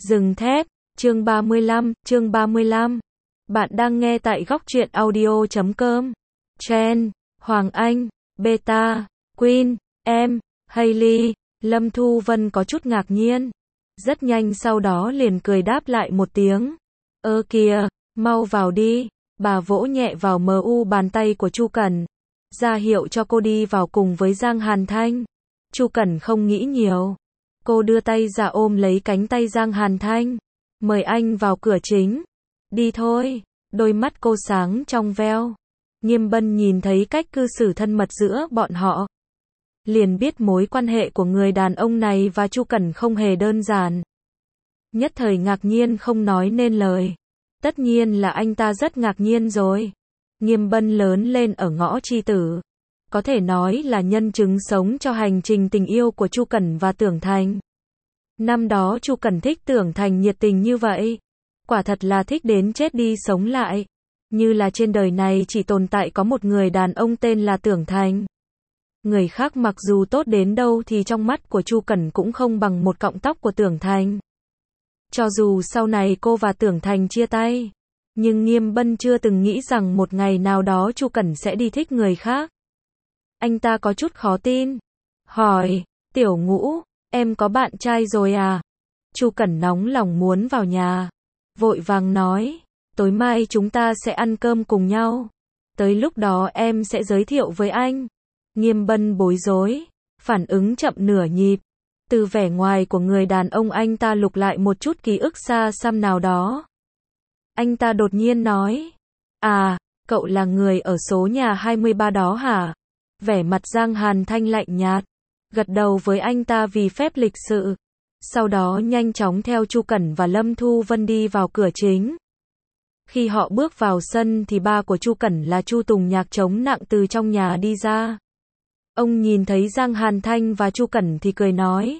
Rừng thép, chương 35. Bạn đang nghe tại góc truyện audio.com. Chen, Hoàng Anh, Beta, Queen, em, Hailey, Lâm Thu Vân có chút ngạc nhiên. Rất nhanh sau đó liền cười đáp lại một tiếng. Ơ kìa, mau vào đi. Bà vỗ nhẹ vào bàn tay của Chu Cẩn, ra hiệu cho cô đi vào cùng với Giang Hàn Thanh. Chu Cẩn không nghĩ nhiều. Cô đưa tay ra ôm lấy cánh tay Giang Hàn Thanh. Mời anh vào cửa chính. Đi thôi. Đôi mắt cô sáng trong veo. Nghiêm Bân nhìn thấy cách cư xử thân mật giữa bọn họ, liền biết mối quan hệ của người đàn ông này và Chu Cẩn không hề đơn giản. Nhất thời ngạc nhiên không nói nên lời. Tất nhiên là anh ta rất ngạc nhiên rồi. Nghiêm Bân lớn lên ở ngõ Chi Tử, có thể nói là nhân chứng sống cho hành trình tình yêu của Chu Cẩn và Tưởng Thành. Năm đó Chu Cẩn thích Tưởng Thành nhiệt tình như vậy, quả thật là thích đến chết đi sống lại. Như là trên đời này chỉ tồn tại có một người đàn ông tên là Tưởng Thành. Người khác mặc dù tốt đến đâu thì trong mắt của Chu Cẩn cũng không bằng một cọng tóc của Tưởng Thành. Cho dù sau này cô và Tưởng Thành chia tay, nhưng Nghiêm Bân chưa từng nghĩ rằng một ngày nào đó Chu Cẩn sẽ đi thích người khác. Anh ta có chút khó tin. Hỏi, Tiểu Ngũ, em có bạn trai rồi à? Chu Cẩn nóng lòng muốn vào nhà. Vội vàng nói, tối mai chúng ta sẽ ăn cơm cùng nhau. Tới lúc đó em sẽ giới thiệu với anh. Nghiêm Bân bối rối, phản ứng chậm nửa nhịp. Từ vẻ ngoài của người đàn ông anh ta lục lại một chút ký ức xa xăm nào đó. Anh ta đột nhiên nói, à, cậu là người ở số nhà 23 đó hả? Vẻ mặt Giang Hàn Thanh lạnh nhạt, gật đầu với anh ta vì phép lịch sự. Sau đó nhanh chóng theo Chu Cẩn và Lâm Thu Vân đi vào cửa chính. Khi họ bước vào sân thì ba của Chu Cẩn là Chu Tùng Nhạc chống nặng từ trong nhà đi ra. Ông nhìn thấy Giang Hàn Thanh và Chu Cẩn thì cười nói,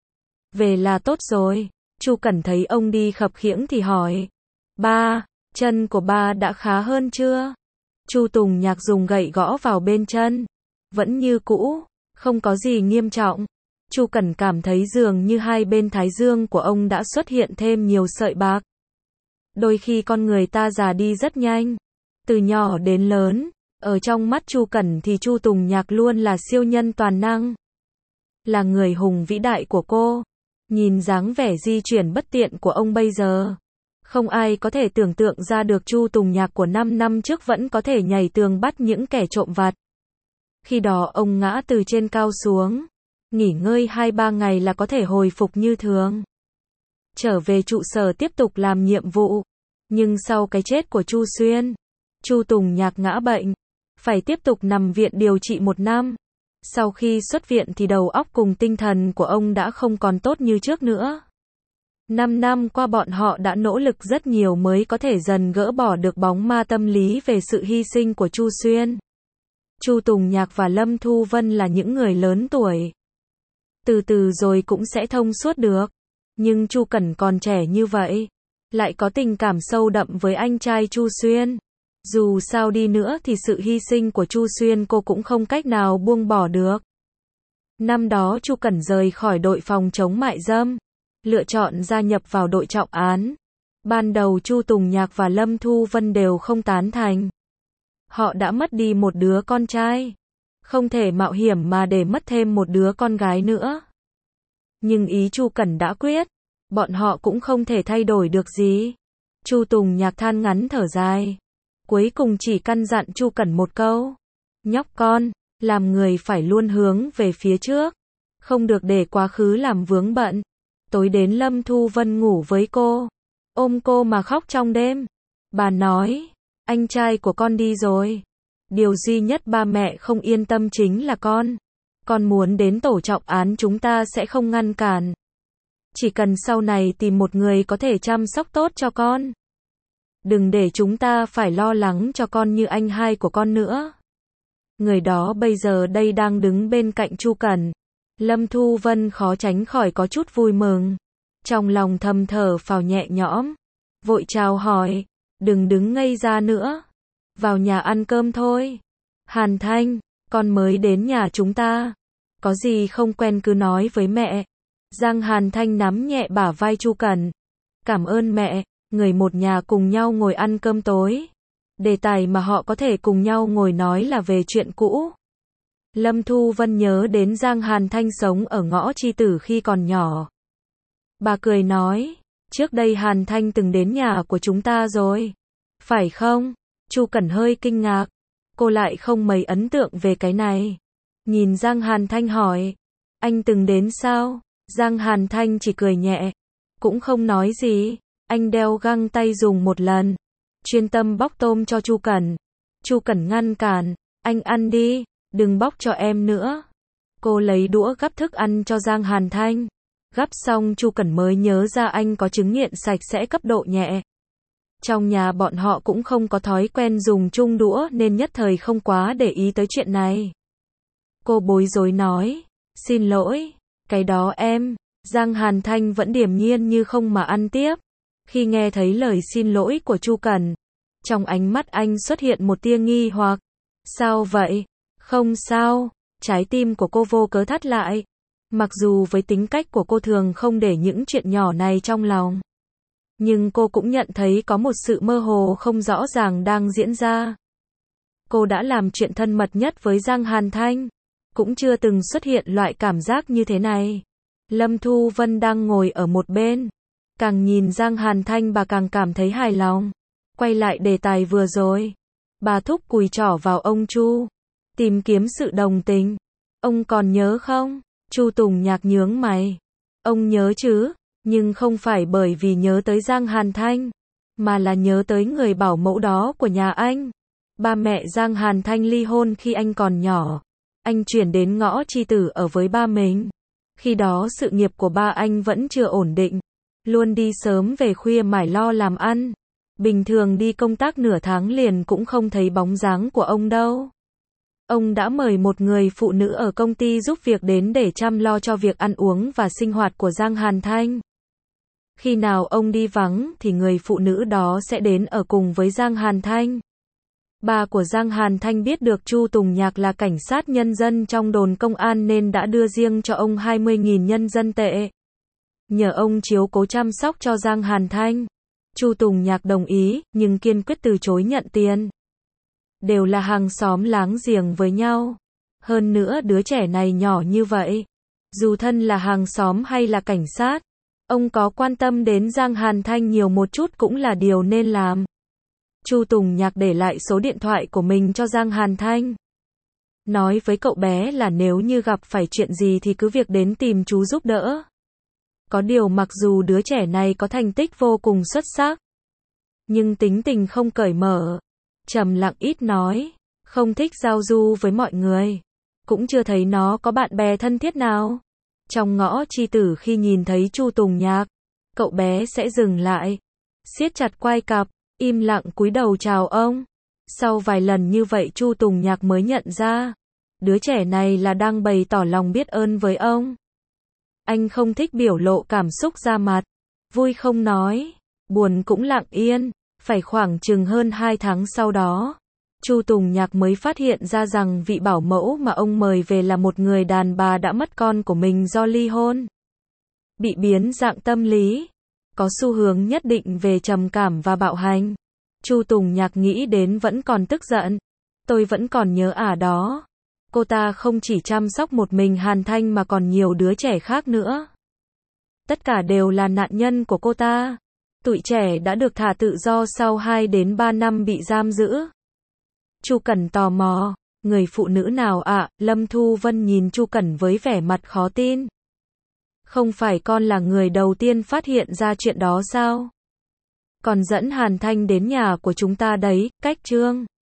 về là tốt rồi. Chu Cẩn thấy ông đi khập khiễng thì hỏi, ba, chân của ba đã khá hơn chưa? Chu Tùng Nhạc dùng gậy gõ vào bên chân, vẫn như cũ, không có gì nghiêm trọng. Chu Cẩn cảm thấy dường như hai bên thái dương của ông đã xuất hiện thêm nhiều sợi bạc. Đôi khi con người ta già đi rất nhanh, từ nhỏ đến lớn. Ở trong mắt Chu Cẩn thì Chu Tùng Nhạc luôn là siêu nhân toàn năng, là người hùng vĩ đại của cô. Nhìn dáng vẻ di chuyển bất tiện của ông bây giờ, không ai có thể tưởng tượng ra được Chu Tùng Nhạc của 5 năm trước vẫn có thể nhảy tường bắt những kẻ trộm vặt. Khi đó ông ngã từ trên cao xuống, nghỉ ngơi 2-3 ngày là có thể hồi phục như thường, trở về trụ sở tiếp tục làm nhiệm vụ. Nhưng sau cái chết của Chu Xuyên, Chu Tùng Nhạc ngã bệnh, phải tiếp tục nằm viện điều trị 1 năm. Sau khi xuất viện thì đầu óc cùng tinh thần của ông đã không còn tốt như trước nữa. 5 năm qua bọn họ đã nỗ lực rất nhiều mới có thể dần gỡ bỏ được bóng ma tâm lý về sự hy sinh của Chu Xuyên. Chu Tùng Nhạc và Lâm Thu Vân là những người lớn tuổi, từ từ rồi cũng sẽ thông suốt được. Nhưng Chu Cẩn còn trẻ như vậy, lại có tình cảm sâu đậm với anh trai Chu Xuyên. Dù sao đi nữa thì sự hy sinh của Chu Xuyên cô cũng không cách nào buông bỏ được. Năm đó Chu Cẩn rời khỏi đội phòng chống mại dâm, lựa chọn gia nhập vào đội trọng án. Ban đầu Chu Tùng Nhạc và Lâm Thu Vân đều không tán thành. Họ đã mất đi một đứa con trai, không thể mạo hiểm mà để mất thêm một đứa con gái nữa. Nhưng ý Chu Cẩn đã quyết, bọn họ cũng không thể thay đổi được gì. Chu Tùng Nhạc than ngắn thở dài, cuối cùng chỉ căn dặn Chu Cẩn một câu, nhóc con, làm người phải luôn hướng về phía trước, không được để quá khứ làm vướng bận. Tối đến Lâm Thu Vân ngủ với cô, ôm cô mà khóc trong đêm. Bà nói, anh trai của con đi rồi, điều duy nhất ba mẹ không yên tâm chính là con muốn đến tổ trọng án chúng ta sẽ không ngăn cản. Chỉ cần sau này tìm một người có thể chăm sóc tốt cho con. Đừng để chúng ta phải lo lắng cho con như anh hai của con nữa. Người đó bây giờ đây đang đứng bên cạnh Chu Cẩn. Lâm Thu Vân khó tránh khỏi có chút vui mừng, trong lòng thầm thở phào nhẹ nhõm, vội chào hỏi, đừng đứng ngây ra nữa, vào nhà ăn cơm thôi. Hàn Thanh, con mới đến nhà chúng ta, có gì không quen cứ nói với mẹ. Giang Hàn Thanh nắm nhẹ bả vai Chu Cẩn, Cảm ơn mẹ, người một nhà cùng nhau ngồi ăn cơm tối. Đề tài mà họ có thể cùng nhau ngồi nói là về chuyện cũ. Lâm Thu Vân nhớ đến Giang Hàn Thanh sống ở ngõ Chi Tử khi còn nhỏ. Bà cười nói, trước đây Hàn Thanh từng đến nhà của chúng ta rồi. Phải không? Chu Cẩn hơi kinh ngạc. Cô lại không mấy ấn tượng về cái này. Nhìn Giang Hàn Thanh hỏi, anh từng đến sao? Giang Hàn Thanh chỉ cười nhẹ, cũng không nói gì. Anh đeo găng tay dùng một lần, chuyên tâm bóc tôm cho Chu Cẩn. Chu Cẩn ngăn cản, anh ăn đi, đừng bóc cho em nữa. Cô lấy đũa gắp thức ăn cho Giang Hàn Thanh. Gắp xong Chu Cẩn mới nhớ ra anh có chứng nghiện sạch sẽ cấp độ nhẹ. Trong nhà bọn họ cũng không có thói quen dùng chung đũa nên nhất thời không quá để ý tới chuyện này. Cô bối rối nói, xin lỗi, cái đó em. Giang Hàn Thanh vẫn điềm nhiên như không mà ăn tiếp. Khi nghe thấy lời xin lỗi của Chu Cẩn, trong ánh mắt anh xuất hiện một tia nghi hoặc. Sao vậy? Không sao. Trái tim của cô vô cớ thắt lại. Mặc dù với tính cách của cô thường không để những chuyện nhỏ này trong lòng, nhưng cô cũng nhận thấy có một sự mơ hồ không rõ ràng đang diễn ra. Cô đã làm chuyện thân mật nhất với Giang Hàn Thanh, cũng chưa từng xuất hiện loại cảm giác như thế này. Lâm Thu Vân đang ngồi ở một bên, càng nhìn Giang Hàn Thanh bà càng cảm thấy hài lòng. Quay lại đề tài vừa rồi, bà thúc cùi trỏ vào ông Chu, tìm kiếm sự đồng tình. Ông còn nhớ không? Chu Tùng Nhạc nhướng mày. Ông nhớ chứ, nhưng không phải bởi vì nhớ tới Giang Hàn Thanh, mà là nhớ tới người bảo mẫu đó của nhà anh. Ba mẹ Giang Hàn Thanh ly hôn khi anh còn nhỏ. Anh chuyển đến ngõ Chi Tử ở với ba mình. Khi đó sự nghiệp của ba anh vẫn chưa ổn định, luôn đi sớm về khuya mải lo làm ăn. Bình thường đi công tác nửa tháng liền cũng không thấy bóng dáng của ông đâu. Ông đã mời một người phụ nữ ở công ty giúp việc đến để chăm lo cho việc ăn uống và sinh hoạt của Giang Hàn Thanh. Khi nào ông đi vắng thì người phụ nữ đó sẽ đến ở cùng với Giang Hàn Thanh. Bà của Giang Hàn Thanh biết được Chu Tùng Nhạc là cảnh sát nhân dân trong đồn công an nên đã đưa riêng cho ông 20.000 nhân dân tệ. Nhờ ông chiếu cố chăm sóc cho Giang Hàn Thanh. Chu Tùng Nhạc đồng ý, nhưng kiên quyết từ chối nhận tiền. Đều là hàng xóm láng giềng với nhau. Hơn nữa đứa trẻ này nhỏ như vậy. Dù thân là hàng xóm hay là cảnh sát, ông có quan tâm đến Giang Hàn Thanh nhiều một chút cũng là điều nên làm. Chu Tùng Nhạc để lại số điện thoại của mình cho Giang Hàn Thanh. Nói với cậu bé là nếu như gặp phải chuyện gì thì cứ việc đến tìm chú giúp đỡ. Có điều mặc dù đứa trẻ này có thành tích vô cùng xuất sắc, nhưng tính tình không cởi mở, trầm lặng ít nói, không thích giao du với mọi người. Cũng chưa thấy nó có bạn bè thân thiết nào. Trong ngõ Chi Tử khi nhìn thấy Chu Tùng Nhạc, cậu bé sẽ dừng lại, siết chặt quai cặp, im lặng cúi đầu chào ông. Sau vài lần như vậy Chu Tùng Nhạc mới nhận ra, đứa trẻ này là đang bày tỏ lòng biết ơn với ông. Anh không thích biểu lộ cảm xúc ra mặt, vui không nói, buồn cũng lặng yên. Phải khoảng chừng hơn 2 tháng sau đó, Chu Tùng Nhạc mới phát hiện ra rằng vị bảo mẫu mà ông mời về là một người đàn bà đã mất con của mình do ly hôn. Bị biến dạng tâm lý, có xu hướng nhất định về trầm cảm và bạo hành. Chu Tùng Nhạc nghĩ đến vẫn còn tức giận. Tôi vẫn còn nhớ đó. Cô ta không chỉ chăm sóc một mình Hàn Thanh mà còn nhiều đứa trẻ khác nữa. Tất cả đều là nạn nhân của cô ta. Tụi trẻ đã được thả tự do sau 2 đến 3 năm bị giam giữ. Chu Cẩn tò mò, người phụ nữ nào ạ? Lâm Thu Vân nhìn Chu Cẩn với vẻ mặt khó tin. Không phải con là người đầu tiên phát hiện ra chuyện đó sao? Còn dẫn Hàn Thanh đến nhà của chúng ta đấy, cách Trương.